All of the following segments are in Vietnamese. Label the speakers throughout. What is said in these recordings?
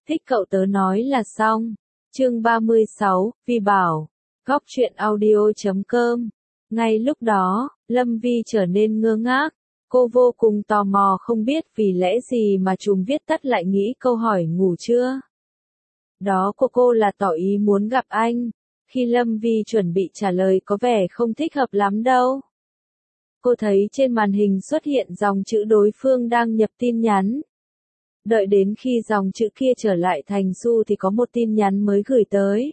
Speaker 1: Thích cậu tớ nói là xong. Chương 36, Vi bảo. Góc truyện audio.com. Ngay lúc đó, Lâm Vi trở nên ngơ ngác. Cô vô cùng tò mò không biết vì lẽ gì mà chùm viết tắt lại nghĩ câu hỏi ngủ chưa. Đó của cô là tỏ ý muốn gặp anh. Khi Lâm Vi chuẩn bị trả lời có vẻ không thích hợp lắm đâu. Cô thấy trên màn hình xuất hiện dòng chữ đối phương đang nhập tin nhắn. Đợi đến khi dòng chữ kia trở lại thành Su thì có một tin nhắn mới gửi tới.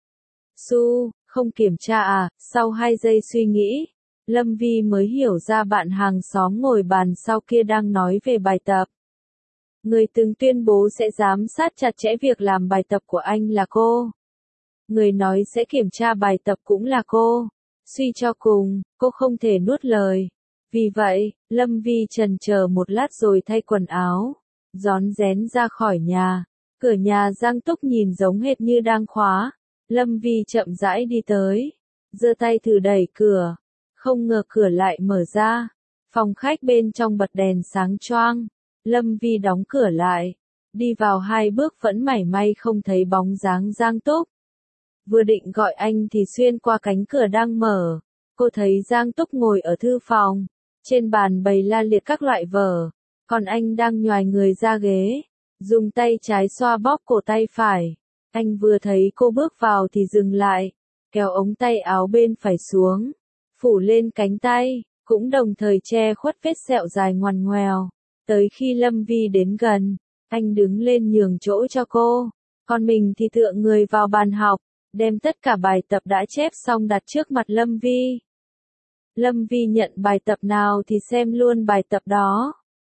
Speaker 1: Su, không kiểm tra à? Sau 2 giây suy nghĩ, Lâm Vi mới hiểu ra bạn hàng xóm ngồi bàn sau kia đang nói về bài tập. Người từng tuyên bố sẽ giám sát chặt chẽ việc làm bài tập của anh là cô. Người nói sẽ kiểm tra bài tập cũng là cô. Suy cho cùng, cô không thể nuốt lời. Vì vậy, Lâm Vi chần chờ một lát rồi thay quần áo, rón rén ra khỏi nhà. Cửa nhà Giang Túc nhìn giống hệt như đang khóa. Lâm Vi chậm rãi đi tới, giơ tay thử đẩy cửa. Không ngờ cửa lại mở ra. Phòng khách bên trong bật đèn sáng choang. Lâm Vi đóng cửa lại. Đi vào 2 bước vẫn mảy may không thấy bóng dáng Giang Túc. Vừa định gọi anh thì xuyên qua cánh cửa đang mở. Cô thấy Giang Túc ngồi ở thư phòng. Trên bàn bày la liệt các loại vở. Còn anh đang nhoài người ra ghế. Dùng tay trái xoa bóp cổ tay phải. Anh vừa thấy cô bước vào thì dừng lại. Kéo ống tay áo bên phải xuống. Phủ lên cánh tay. Cũng đồng thời che khuất vết sẹo dài ngoằn ngoèo. Tới khi Lâm Vi đến gần, anh đứng lên nhường chỗ cho cô. Còn mình thì tựa người vào bàn học. Đem tất cả bài tập đã chép xong đặt trước mặt Lâm Vi. Lâm Vi nhận bài tập nào thì xem luôn bài tập đó.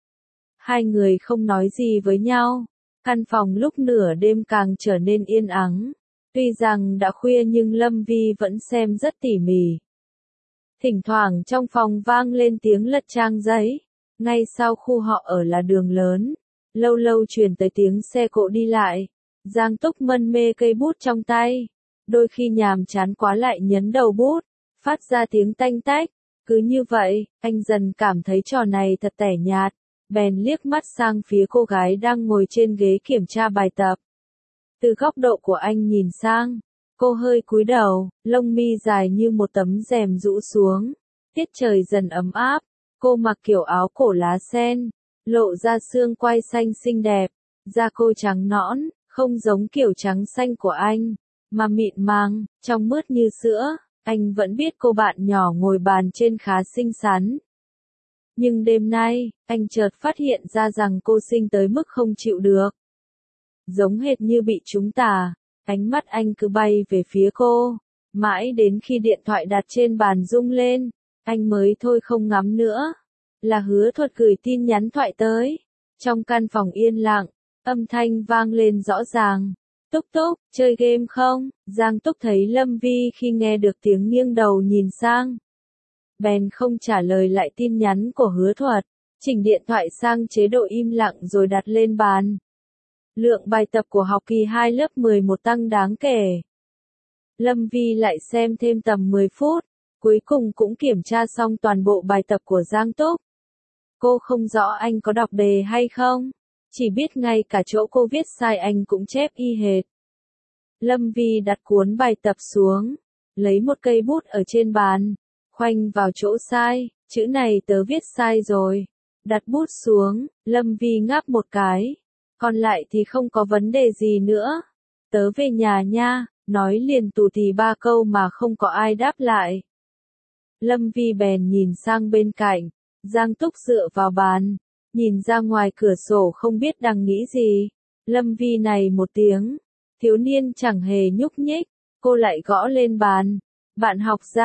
Speaker 1: Hai người không nói gì với nhau. Căn phòng lúc nửa đêm càng trở nên yên ắng. Tuy rằng đã khuya nhưng Lâm Vi vẫn xem rất tỉ mỉ. Thỉnh thoảng trong phòng vang lên tiếng lật trang giấy. Ngay sau khu họ ở là đường lớn. Lâu lâu truyền tới tiếng xe cộ đi lại. Giang Túc mân mê cây bút trong tay. Đôi khi nhàm chán quá lại nhấn đầu bút. Phát ra tiếng tanh tách. Cứ như vậy, anh dần cảm thấy trò này thật tẻ nhạt. Bèn liếc mắt sang phía cô gái đang ngồi trên ghế kiểm tra bài tập. Từ góc độ của anh nhìn sang, cô hơi cúi đầu, lông mi dài như một tấm rèm rũ xuống. Tiết trời dần ấm áp, cô mặc kiểu áo cổ lá sen, lộ ra xương quai xanh xinh đẹp. Da cô trắng nõn, không giống kiểu trắng xanh của anh, mà mịn màng, trong mướt như sữa. Anh vẫn biết cô bạn nhỏ ngồi bàn trên khá xinh xắn. Nhưng đêm nay, anh chợt phát hiện ra rằng cô xinh tới mức không chịu được. Giống hệt như bị trúng tà, ánh mắt anh cứ bay về phía cô. Mãi đến khi điện thoại đặt trên bàn rung lên, anh mới thôi không ngắm nữa. Là Hứa Thuật gửi tin nhắn thoại tới. Trong căn phòng yên lặng, âm thanh vang lên rõ ràng. Túc Túc, chơi game không? Giang Túc thấy Lâm Vi khi nghe được tiếng nghiêng đầu nhìn sang. Bèn không trả lời lại tin nhắn của Hứa Thuật, chỉnh điện thoại sang chế độ im lặng rồi đặt lên bàn. Lượng bài tập của học kỳ 2 lớp 11 tăng đáng kể. Lâm Vi lại xem thêm tầm 10 phút, cuối cùng cũng kiểm tra xong toàn bộ bài tập của Giang Túc. Cô không rõ anh có đọc đề hay không, chỉ biết ngay cả chỗ cô viết sai anh cũng chép y hệt. Lâm Vi đặt cuốn bài tập xuống, lấy một cây bút ở trên bàn, khoanh vào chỗ sai, chữ này tớ viết sai rồi. Đặt bút xuống, Lâm Vi ngáp một cái, còn lại thì không có vấn đề gì nữa. Tớ về nhà nha, nói liền tù tì 3 câu mà không có ai đáp lại. Lâm Vi bèn nhìn sang bên cạnh, Giang Túc dựa vào bàn, nhìn ra ngoài cửa sổ không biết đang nghĩ gì. Lâm Vi này một tiếng, thiếu niên chẳng hề nhúc nhích, cô lại gõ lên bàn. Bạn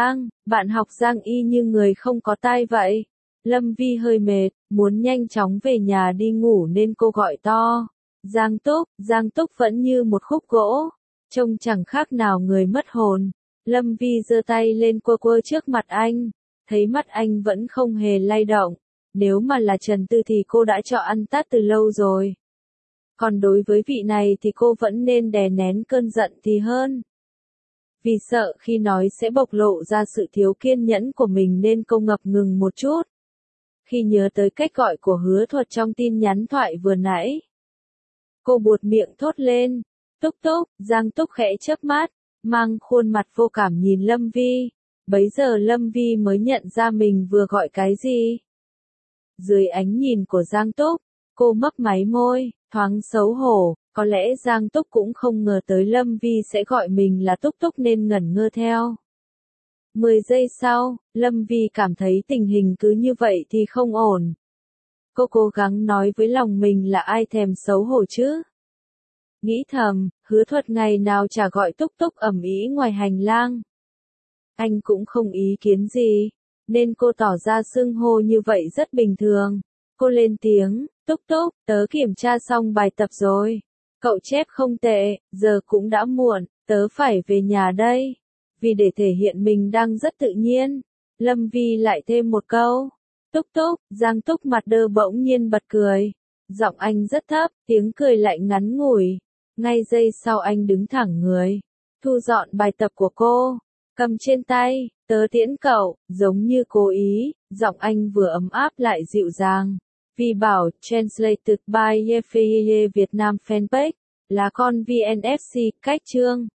Speaker 1: học Giang y như người không có tai vậy. Lâm Vi hơi mệt, muốn nhanh chóng về nhà đi ngủ nên cô gọi to. Giang Túc vẫn như một khúc gỗ, trông chẳng khác nào người mất hồn. Lâm Vi giơ tay lên quơ quơ trước mặt anh, thấy mắt anh vẫn không hề lay động. Nếu mà là Trần Tư thì cô đã cho ăn tát từ lâu rồi. Còn đối với vị này thì cô vẫn nên đè nén cơn giận thì hơn. Vì sợ khi nói sẽ bộc lộ ra sự thiếu kiên nhẫn của mình nên cô ngập ngừng một chút. Khi nhớ tới cách gọi của Hứa Thuật trong tin nhắn thoại vừa nãy, Cô buột miệng thốt lên. Túc túc, Giang Túc khẽ chớp mắt, mang khuôn mặt vô cảm nhìn Lâm Vi. Bấy giờ Lâm Vi mới nhận ra mình vừa gọi cái gì. Dưới ánh nhìn của Giang Túc, cô mấp máy môi, thoáng xấu hổ, có lẽ Giang Túc cũng không ngờ tới Lâm Vi sẽ gọi mình là Túc Túc nên ngẩn ngơ theo. 10 giây sau, Lâm Vi cảm thấy tình hình cứ như vậy thì không ổn. Cô cố gắng nói với lòng mình là ai thèm xấu hổ chứ. Nghĩ thầm, Hứa Thuật ngày nào chả gọi Túc Túc ầm ĩ ngoài hành lang. Anh cũng không ý kiến gì, nên cô tỏ ra xưng hô như vậy rất bình thường. Cô lên tiếng, Túc Túc, tớ kiểm tra xong bài tập rồi. Cậu chép không tệ, giờ cũng đã muộn, tớ phải về nhà đây. Vì để thể hiện mình đang rất tự nhiên, Lâm Vi lại thêm một câu. Túc Túc, Giang Túc mặt đơ bỗng nhiên bật cười. Giọng anh rất thấp, tiếng cười lại ngắn ngủi. Ngay giây sau anh đứng thẳng người, thu dọn bài tập của cô, cầm trên tay, tớ tiễn cậu, giống như cố ý, giọng anh vừa ấm áp lại dịu dàng. Vi Bảo, translated by Yefeye Việt Nam fanpage, là con VNFC, cách chương.